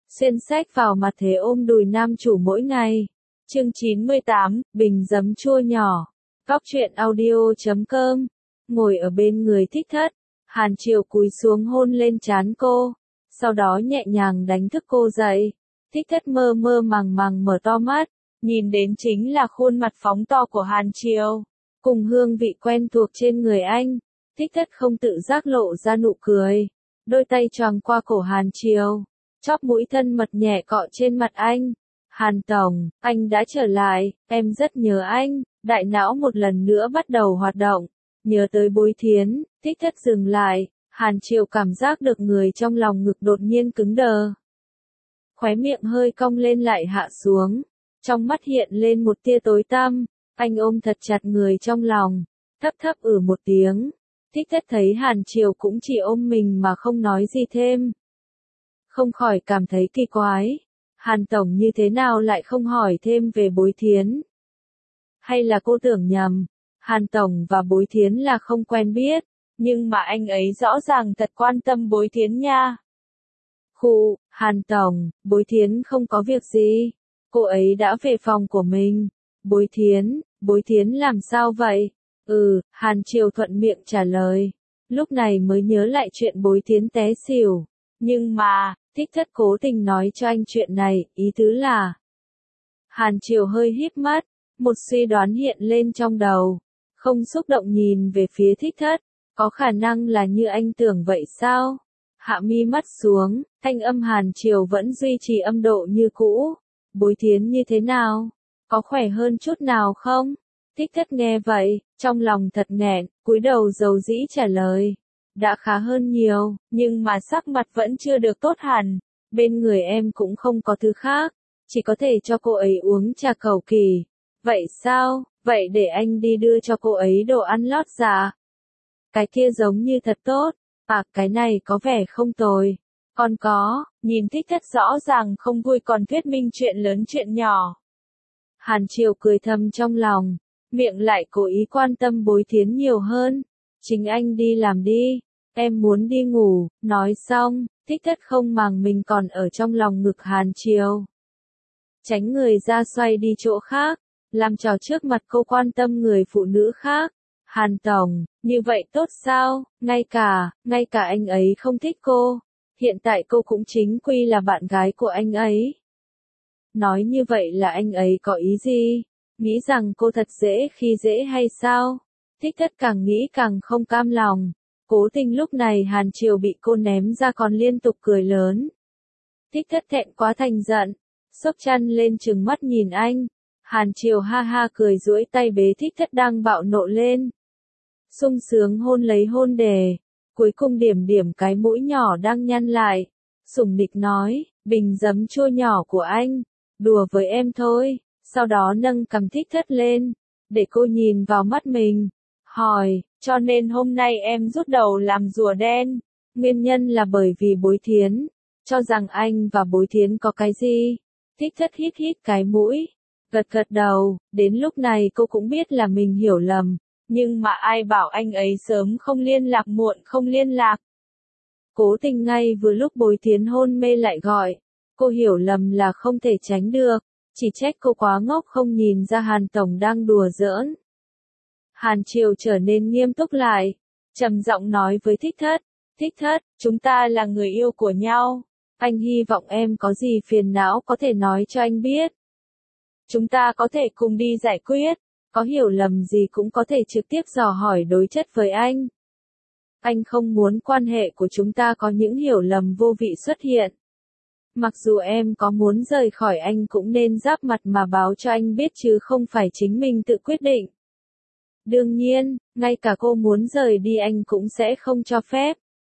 Xuyên sách vào mặt thế ôm đùi nam chủ mỗi ngày. Chương 98, Bình giấm chua nhỏ. Góc truyện audio.com. Ngồi ở bên người Thích Thất, Hàn Triều cúi xuống hôn lên trán cô, sau đó nhẹ nhàng đánh thức cô dậy. Thích Thất mơ mơ màng màng mở to mắt, nhìn đến chính là khuôn mặt phóng to của Hàn Triều, cùng hương vị quen thuộc trên người anh. Thích Thất không tự giác lộ ra nụ cười, đôi tay choàng qua cổ Hàn Triều, chóp mũi thân mật nhẹ cọ trên mặt anh. Hàn Tổng, anh đã trở lại, em rất nhớ anh. Đại não một lần nữa bắt đầu hoạt động, nhớ tới Bối Thiến. Thích Thất dừng lại, Hàn Triều cảm giác được người trong lòng ngực đột nhiên cứng đờ. Khóe miệng hơi cong lên lại hạ xuống, trong mắt hiện lên một tia tối tăm, anh ôm thật chặt người trong lòng, thấp thấp một tiếng. Thích Thất thấy Hàn Triều cũng chỉ ôm mình mà không nói gì thêm. Không khỏi cảm thấy kỳ quái, Hàn Tổng như thế nào lại không hỏi thêm về Bối Thiến? Hay là cô tưởng nhầm, Hàn Tổng và Bối Thiến là không quen biết, nhưng mà anh ấy rõ ràng thật quan tâm Bối Thiến nha. Hàn Tổng, Bối Thiến không có việc gì, cô ấy đã về phòng của mình. Bối Thiến làm sao vậy? Hàn Triều thuận miệng trả lời, lúc này mới nhớ lại chuyện Bối Thiến té xỉu, nhưng mà, Thích Thất cố tình nói cho anh chuyện này, ý tứ là. Hàn Triều hơi híp mắt, một suy đoán hiện lên trong đầu, không xúc động nhìn về phía Thích Thất, có khả năng là như anh tưởng vậy sao? Hạ mi mắt xuống, thanh âm Hàn Triều vẫn duy trì âm độ như cũ. Bối Thiến như thế nào? Có khỏe hơn chút nào không? Thích Thất nghe vậy, trong lòng thật nghẹn, cúi đầu dầu dĩ trả lời. Đã khá hơn nhiều, nhưng mà sắc mặt vẫn chưa được tốt hẳn. Bên người em cũng không có thứ khác, chỉ có thể cho cô ấy uống trà cầu kỳ. Vậy sao? Vậy để anh đi đưa cho cô ấy đồ ăn lót dạ. Cái kia giống như thật tốt. Cái này có vẻ không tồi. Còn có, nhìn Thích Thất rõ ràng không vui còn thuyết minh chuyện lớn chuyện nhỏ. Hàn Triều cười thầm trong lòng, miệng lại cố ý quan tâm Bối Thiến nhiều hơn. Chính anh đi làm đi, em muốn đi ngủ. Nói xong, Thích Thất không màng mình còn ở trong lòng ngực Hàn Triều. Tránh người ra xoay đi chỗ khác, làm trò trước mặt cô quan tâm người phụ nữ khác. Hàn Tổng, như vậy tốt sao? Ngay cả anh ấy không thích cô. Hiện tại cô cũng chính quy là bạn gái của anh ấy. Nói như vậy là anh ấy có ý gì? Nghĩ rằng cô thật dễ khi dễ hay sao? Thích Thất càng nghĩ càng không cam lòng. Cố tình lúc này Hàn Triều bị cô ném ra còn liên tục cười lớn. Thích Thất thẹn quá thành giận, xốc chăn lên trừng mắt nhìn anh. Hàn Triều ha ha cười duỗi tay bế Thích Thất đang bạo nộ lên. Sung sướng hôn lấy hôn đề, cuối cùng điểm cái mũi nhỏ đang nhăn lại. Sủng nịch nói, bình giấm chua nhỏ của anh, đùa với em thôi. Sau đó nâng cằm Thích Thất lên, để cô nhìn vào mắt mình. Hỏi, cho nên hôm nay em rút đầu làm rùa đen. Nguyên nhân là bởi vì Bối Thiến, cho rằng anh và Bối Thiến có cái gì. Thích Thất hít cái mũi, gật đầu, đến lúc này cô cũng biết là mình hiểu lầm. Nhưng mà ai bảo anh ấy sớm không liên lạc muộn không liên lạc. Cố tình ngay vừa lúc Bối Thiến hôn mê lại gọi. Cô hiểu lầm là không thể tránh được. Chỉ trách cô quá ngốc không nhìn ra Hàn Tổng đang đùa giỡn. Hàn Triều trở nên nghiêm túc lại, trầm giọng nói với Thích Thất. Thích Thất, chúng ta là người yêu của nhau. Anh hy vọng em có gì phiền não có thể nói cho anh biết. Chúng ta có thể cùng đi giải quyết. Có hiểu lầm gì cũng có thể trực tiếp dò hỏi đối chất với anh. Anh không muốn quan hệ của chúng ta có những hiểu lầm vô vị xuất hiện. Mặc dù em có muốn rời khỏi anh cũng nên giáp mặt mà báo cho anh biết chứ không phải chính mình tự quyết định. Đương nhiên, ngay cả cô muốn rời đi anh cũng sẽ không cho phép.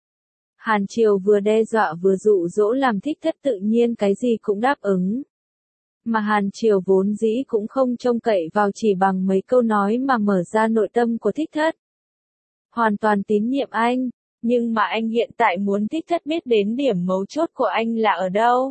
Hàn Triều vừa đe dọa vừa dụ dỗ làm Thích Thất tự nhiên cái gì cũng đáp ứng. Mà Hàn Triều vốn dĩ cũng không trông cậy vào chỉ bằng mấy câu nói mà mở ra nội tâm của Thích Thất. Hoàn toàn tín nhiệm anh, nhưng mà anh hiện tại muốn Thích Thất biết đến điểm mấu chốt của anh là ở đâu.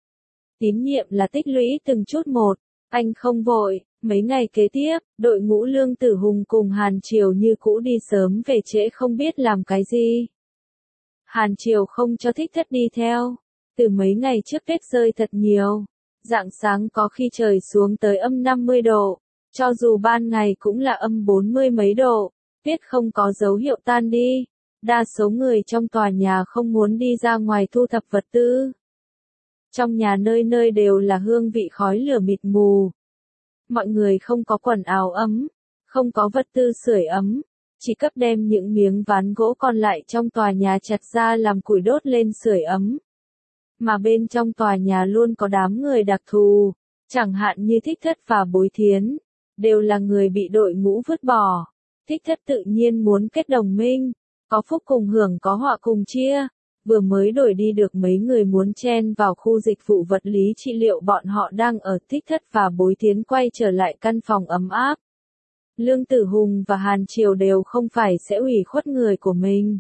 Tín nhiệm là tích lũy từng chút một, anh không vội. Mấy ngày kế tiếp, đội ngũ Lương Tử Hùng cùng Hàn Triều như cũ đi sớm về trễ không biết làm cái gì. Hàn Triều không cho Thích Thất đi theo. Từ mấy ngày trước tuyết rơi thật nhiều. Rạng sáng có khi trời xuống tới âm 50 độ. Cho dù ban ngày cũng là âm 40 mấy độ. Tuyết không có dấu hiệu tan đi. Đa số người trong tòa nhà không muốn đi ra ngoài thu thập vật tư. Trong nhà nơi nơi đều là hương vị khói lửa mịt mù. Mọi người không có quần áo ấm, không có vật tư sưởi ấm, chỉ cấp đem những miếng ván gỗ còn lại trong tòa nhà chặt ra làm củi đốt lên sưởi ấm. Mà bên trong tòa nhà luôn có đám người đặc thù, chẳng hạn như Thích Thất và Bối Thiến, đều là người bị đội ngũ vứt bỏ. Thích Thất tự nhiên muốn kết đồng minh, có phúc cùng hưởng có họa cùng chia. Vừa mới đổi đi được mấy người muốn chen vào khu dịch vụ vật lý trị liệu bọn họ đang ở. Thích Thất và Bối Thiến quay trở lại căn phòng ấm áp. Lương Tử Hùng và Hàn Triều đều không phải sẽ ủy khuất người của mình.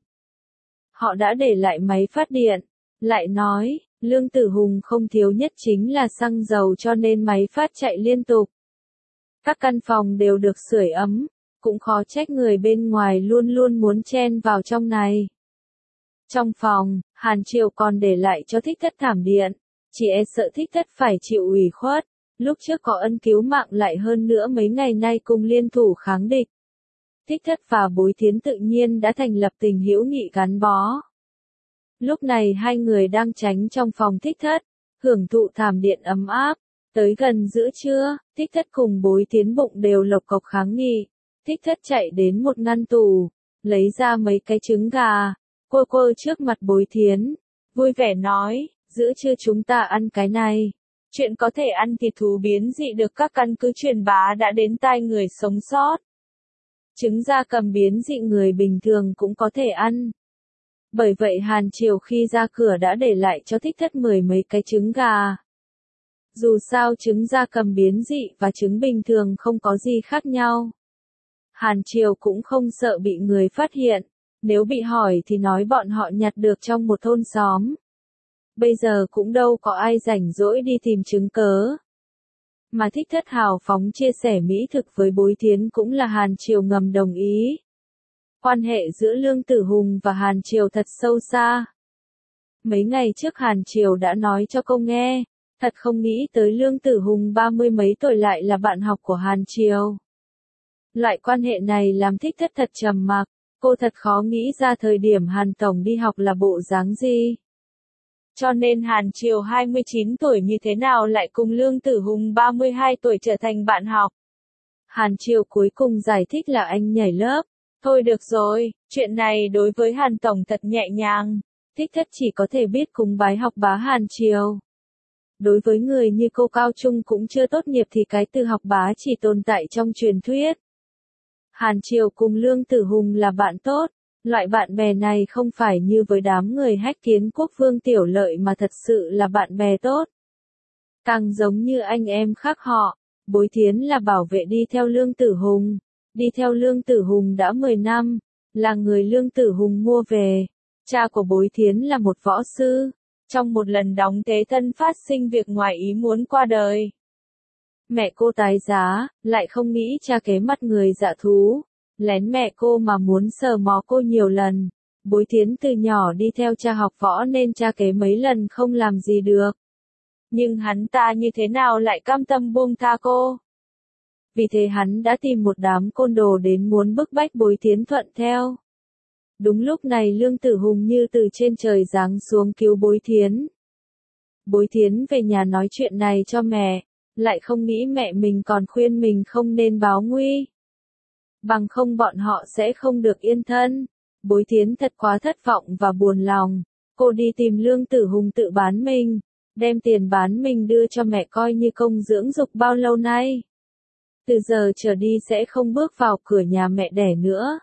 Họ đã để lại máy phát điện. Lại nói, Lương Tử Hùng không thiếu nhất chính là xăng dầu cho nên máy phát chạy liên tục. Các căn phòng đều được sưởi ấm, cũng khó trách người bên ngoài luôn luôn muốn chen vào trong này. Trong phòng, Hàn Triều còn để lại cho Thích Thất thảm điện, chỉ e sợ Thích Thất phải chịu ủy khuất, lúc trước có ân cứu mạng lại hơn nữa mấy ngày nay cùng liên thủ kháng địch. Thích Thất và Bối Thiến tự nhiên đã thành lập tình hữu nghị gắn bó. Lúc này hai người đang tránh trong phòng Thích Thất, hưởng thụ thảm điện ấm áp. Tới gần giữa trưa, Thích Thất cùng Bối Thiến bụng đều lộc cộc kháng nghị. Thích Thất chạy đến một ngăn tủ, lấy ra mấy cái trứng gà, quơ quơ trước mặt Bối Thiến, vui vẻ nói, giữa trưa chúng ta ăn cái này. Chuyện có thể ăn thịt thú biến dị được các căn cứ truyền bá đã đến tai người sống sót. Trứng gia cầm biến dị người bình thường cũng có thể ăn. Bởi vậy Hàn Triều khi ra cửa đã để lại cho Thích Thất 10 mấy cái trứng gà. Dù sao trứng gia cầm biến dị và trứng bình thường không có gì khác nhau. Hàn Triều cũng không sợ bị người phát hiện, nếu bị hỏi thì nói bọn họ nhặt được trong một thôn xóm. Bây giờ cũng đâu có ai rảnh rỗi đi tìm chứng cớ. Mà Thích Thất hào phóng chia sẻ mỹ thực với Bối Thiến cũng là Hàn Triều ngầm đồng ý. Quan hệ giữa Lương Tử Hùng và Hàn Triều thật sâu xa. Mấy ngày trước Hàn Triều đã nói cho cô nghe, thật không nghĩ tới Lương Tử Hùng 30 mấy tuổi lại là bạn học của Hàn Triều. Loại quan hệ này làm Thích Thất thật trầm mặc, cô thật khó nghĩ ra thời điểm Hàn Tổng đi học là bộ dáng gì. Cho nên Hàn Triều 29 tuổi như thế nào lại cùng Lương Tử Hùng 32 tuổi trở thành bạn học. Hàn Triều cuối cùng giải thích là anh nhảy lớp. Thôi được rồi, chuyện này đối với Hàn Tổng thật nhẹ nhàng. Thích Thất chỉ có thể biết cúng bái học bá Hàn Triều. Đối với người như cô cao trung cũng chưa tốt nghiệp thì cái từ học bá chỉ tồn tại trong truyền thuyết. Hàn Triều cùng Lương Tử Hùng là bạn tốt. Loại bạn bè này không phải như với đám người hách kiến quốc Vương Tiểu Lợi mà thật sự là bạn bè tốt. Càng giống như anh em khác họ. Bối Thiến là bảo vệ đi theo Lương Tử Hùng. Đi theo Lương Tử Hùng đã 10 năm, là người Lương Tử Hùng mua về. Cha của Bối Thiến là một võ sư, trong một lần đóng thế thân phát sinh việc ngoài ý muốn qua đời. Mẹ cô tái giá, lại không nghĩ cha kế mặt người dạ thú, lén mẹ cô mà muốn sờ mó cô nhiều lần. Bối Thiến từ nhỏ đi theo cha học võ nên cha kế mấy lần không làm gì được. Nhưng hắn ta như thế nào lại cam tâm buông tha cô? Vì thế hắn đã tìm một đám côn đồ đến muốn bức bách Bối Thiến thuận theo. Đúng lúc này Lương Tử Hùng như từ trên trời giáng xuống cứu Bối Thiến. Bối Thiến về nhà nói chuyện này cho mẹ, lại không nghĩ mẹ mình còn khuyên mình không nên báo nguy. Bằng không bọn họ sẽ không được yên thân. Bối Thiến thật quá thất vọng và buồn lòng. Cô đi tìm Lương Tử Hùng tự bán mình, đem tiền bán mình đưa cho mẹ coi như công dưỡng dục bao lâu nay. Từ giờ trở đi sẽ không bước vào cửa nhà mẹ đẻ nữa.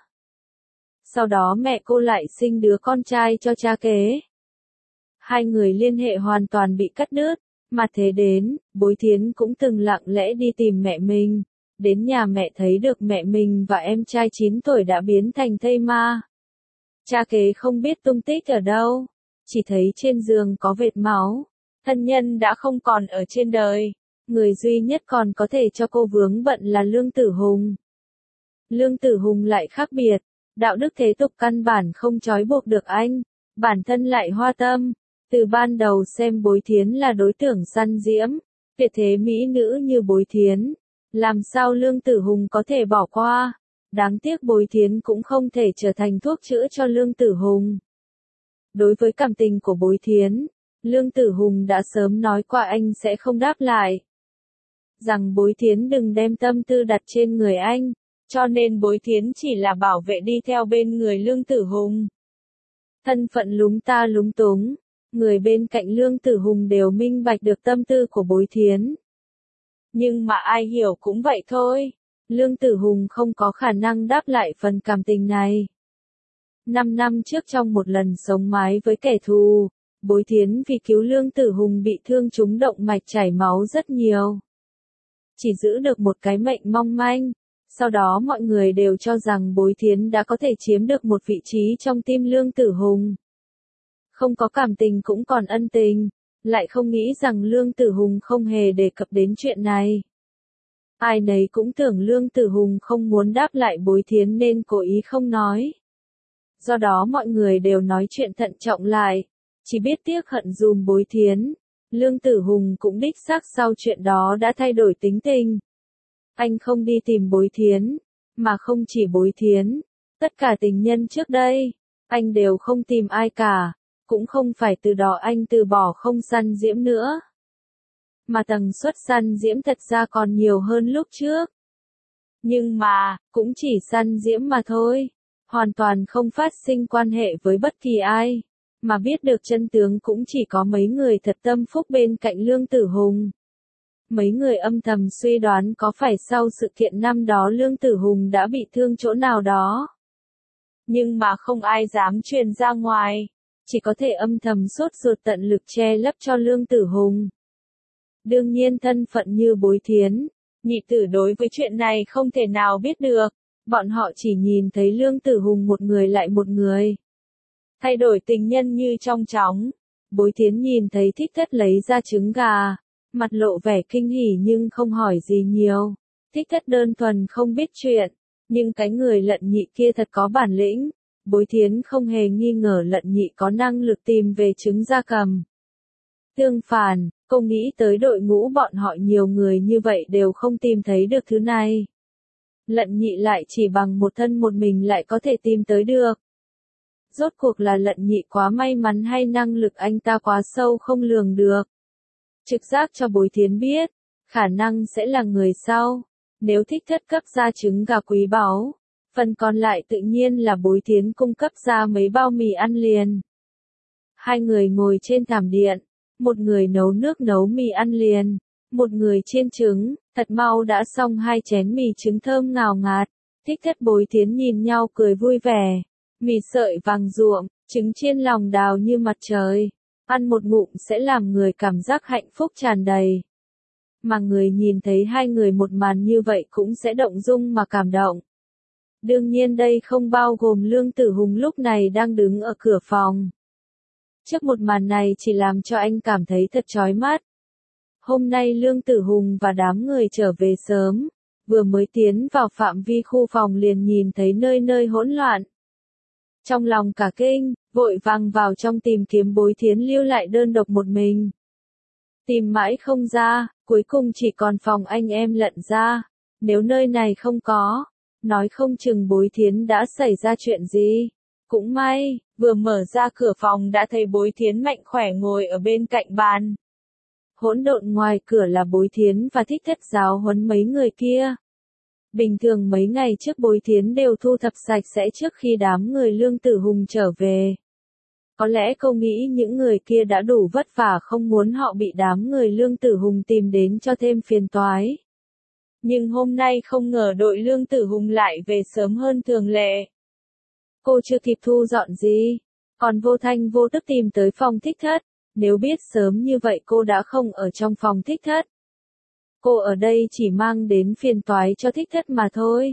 Sau đó mẹ cô lại sinh đứa con trai cho cha kế. Hai người liên hệ hoàn toàn bị cắt đứt, mà thế đến, Bối Thiến cũng từng lặng lẽ đi tìm mẹ mình. Đến nhà mẹ thấy được mẹ mình và em trai 9 tuổi đã biến thành thây ma. Cha kế không biết tung tích ở đâu, chỉ thấy trên giường có vệt máu. Thân nhân đã không còn ở trên đời. Người duy nhất còn có thể cho cô vướng bận là Lương Tử Hùng. Lương Tử Hùng lại khác biệt, đạo đức thế tục căn bản không trói buộc được anh, bản thân lại hoa tâm, Từ ban đầu xem Bối Thiến là đối tượng săn diễm, tuyệt thế mỹ nữ như Bối Thiến, làm sao Lương Tử Hùng có thể bỏ qua? Đáng tiếc Bối Thiến cũng không thể trở thành thuốc chữa cho Lương Tử Hùng. Đối với cảm tình của Bối Thiến, Lương Tử Hùng đã sớm nói qua anh sẽ không đáp lại. Rằng Bối Thiến đừng đem tâm tư đặt trên người anh, cho nên Bối Thiến chỉ là bảo vệ đi theo bên người Lương Tử Hùng. Thân phận lúng ta lúng túng, người bên cạnh Lương Tử Hùng đều minh bạch được tâm tư của Bối Thiến. Nhưng mà ai hiểu cũng vậy thôi, Lương Tử Hùng không có khả năng đáp lại phần cảm tình này. 5 năm trước trong một lần sống mái với kẻ thù, Bối Thiến vì cứu Lương Tử Hùng bị thương trúng động mạch chảy máu rất nhiều. Chỉ giữ được một cái mệnh mong manh, sau đó mọi người đều cho rằng Bối Thiến đã có thể chiếm được một vị trí trong tim Lương Tử Hùng. Không có cảm tình cũng còn ân tình, lại không nghĩ rằng Lương Tử Hùng không hề đề cập đến chuyện này. Ai nấy cũng tưởng Lương Tử Hùng không muốn đáp lại Bối Thiến nên cố ý không nói. Do đó mọi người đều nói chuyện thận trọng lại, chỉ biết tiếc hận dùm Bối Thiến. Lương Tử Hùng cũng đích xác sau chuyện đó đã thay đổi tính tình. Anh không đi tìm Bối Thiến, mà không chỉ Bối Thiến, tất cả tình nhân trước đây, anh đều không tìm ai cả, cũng không phải từ đó anh từ bỏ không săn diễm nữa. Mà tần suất săn diễm thật ra còn nhiều hơn lúc trước. Nhưng mà, cũng chỉ săn diễm mà thôi, hoàn toàn không phát sinh quan hệ với bất kỳ ai. Mà biết được chân tướng cũng chỉ có mấy người thật tâm phúc bên cạnh Lương Tử Hùng. Mấy người âm thầm suy đoán có phải sau sự kiện năm đó Lương Tử Hùng đã bị thương chỗ nào đó. Nhưng mà không ai dám truyền ra ngoài, chỉ có thể âm thầm sốt ruột tận lực che lấp cho Lương Tử Hùng. Đương nhiên thân phận như Bối Thiến, nhị tử đối với chuyện này không thể nào biết được, bọn họ chỉ nhìn thấy Lương Tử Hùng một người lại một người. Thay đổi tình nhân như trong chóng. Bối Thiến nhìn thấy Thích Thất lấy ra trứng gà, mặt lộ vẻ kinh hỉ nhưng không hỏi gì nhiều. Thích Thất đơn thuần không biết chuyện, nhưng cái người Lận Nhị kia thật có bản lĩnh. Bối Thiến không hề nghi ngờ Lận Nhị có năng lực tìm về trứng gia cầm. Tương phản, cô nghĩ tới đội ngũ bọn họ nhiều người như vậy đều không tìm thấy được thứ này. Lận Nhị lại chỉ bằng một thân một mình lại có thể tìm tới được. Rốt cuộc là Lận Nhị quá may mắn hay năng lực anh ta quá sâu không lường được. Trực giác cho Bối Thiến biết, khả năng sẽ là người sau. Nếu Thích Thất cấp ra trứng gà quý báu, phần còn lại tự nhiên là Bối Thiến cung cấp ra mấy bao mì ăn liền. Hai người ngồi trên thảm điện, một người nấu nước nấu mì ăn liền, một người chiên trứng, thật mau đã xong 2 chén mì trứng thơm ngào ngạt. Thích Thất Bối Thiến nhìn nhau cười vui vẻ. Mì sợi vàng ruộm, trứng chiên lòng đào như mặt trời. Ăn một ngụm sẽ làm người cảm giác hạnh phúc tràn đầy. Mà người nhìn thấy hai người một màn như vậy cũng sẽ động dung mà cảm động. Đương nhiên đây không bao gồm Lương Tử Hùng lúc này đang đứng ở cửa phòng. Trước một màn này chỉ làm cho anh cảm thấy thật chói mắt. Hôm nay Lương Tử Hùng và đám người trở về sớm, vừa mới tiến vào phạm vi khu phòng liền nhìn thấy nơi nơi hỗn loạn. Trong lòng cả kinh, vội vàng vào trong tìm kiếm Bối Thiến lưu lại đơn độc một mình. Tìm mãi không ra, cuối cùng chỉ còn phòng anh em Lận ra. Nếu nơi này không có, nói không chừng Bối Thiến đã xảy ra chuyện gì. Cũng may, vừa mở ra cửa phòng đã thấy Bối Thiến mạnh khỏe ngồi ở bên cạnh bàn. Hỗn độn ngoài cửa là Bối Thiến và Thích Thất giáo huấn mấy người kia. Bình thường mấy ngày trước Bối Thiến đều thu thập sạch sẽ trước khi đám người Lương Tử Hùng trở về. Có lẽ cô nghĩ những người kia đã đủ vất vả không muốn họ bị đám người Lương Tử Hùng tìm đến cho thêm phiền toái. Nhưng hôm nay không ngờ đội Lương Tử Hùng lại về sớm hơn thường lệ. Cô chưa kịp thu dọn gì, còn vô thanh vô tức tìm tới phòng Thích Thất. Nếu biết sớm như vậy cô đã không ở trong phòng Thích Thất. Cô ở đây chỉ mang đến phiền toái cho Thích Thất mà thôi.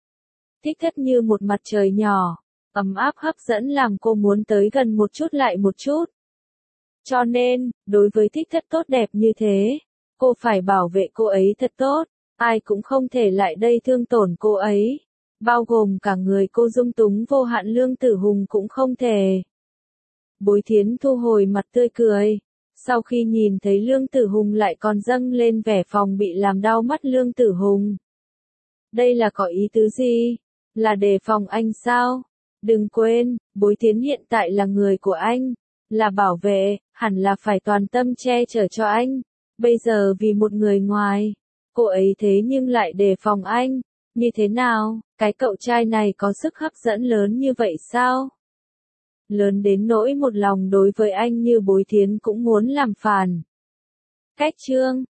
Thích Thất như một mặt trời nhỏ, ấm áp hấp dẫn làm cô muốn tới gần một chút lại một chút. Cho nên, đối với Thích Thất tốt đẹp như thế, cô phải bảo vệ cô ấy thật tốt, ai cũng không thể lại đây thương tổn cô ấy. Bao gồm cả người cô dung túng vô hạn Lương Tử Hùng cũng không thể. Bối Thiến thu hồi mặt tươi cười. Sau khi nhìn thấy Lương Tử Hùng lại còn dâng lên vẻ phòng bị làm đau mắt Lương Tử Hùng. Đây là có ý tứ gì? Là đề phòng anh sao? Đừng quên, Bối Thiến hiện tại là người của anh, là bảo vệ, hẳn là phải toàn tâm che chở cho anh. Bây giờ vì một người ngoài, cô ấy thế nhưng lại đề phòng anh. Như thế nào, cái cậu trai này có sức hấp dẫn lớn như vậy sao? Lớn đến nỗi một lòng đối với anh như Bối Thiến cũng muốn làm phản. Cách chương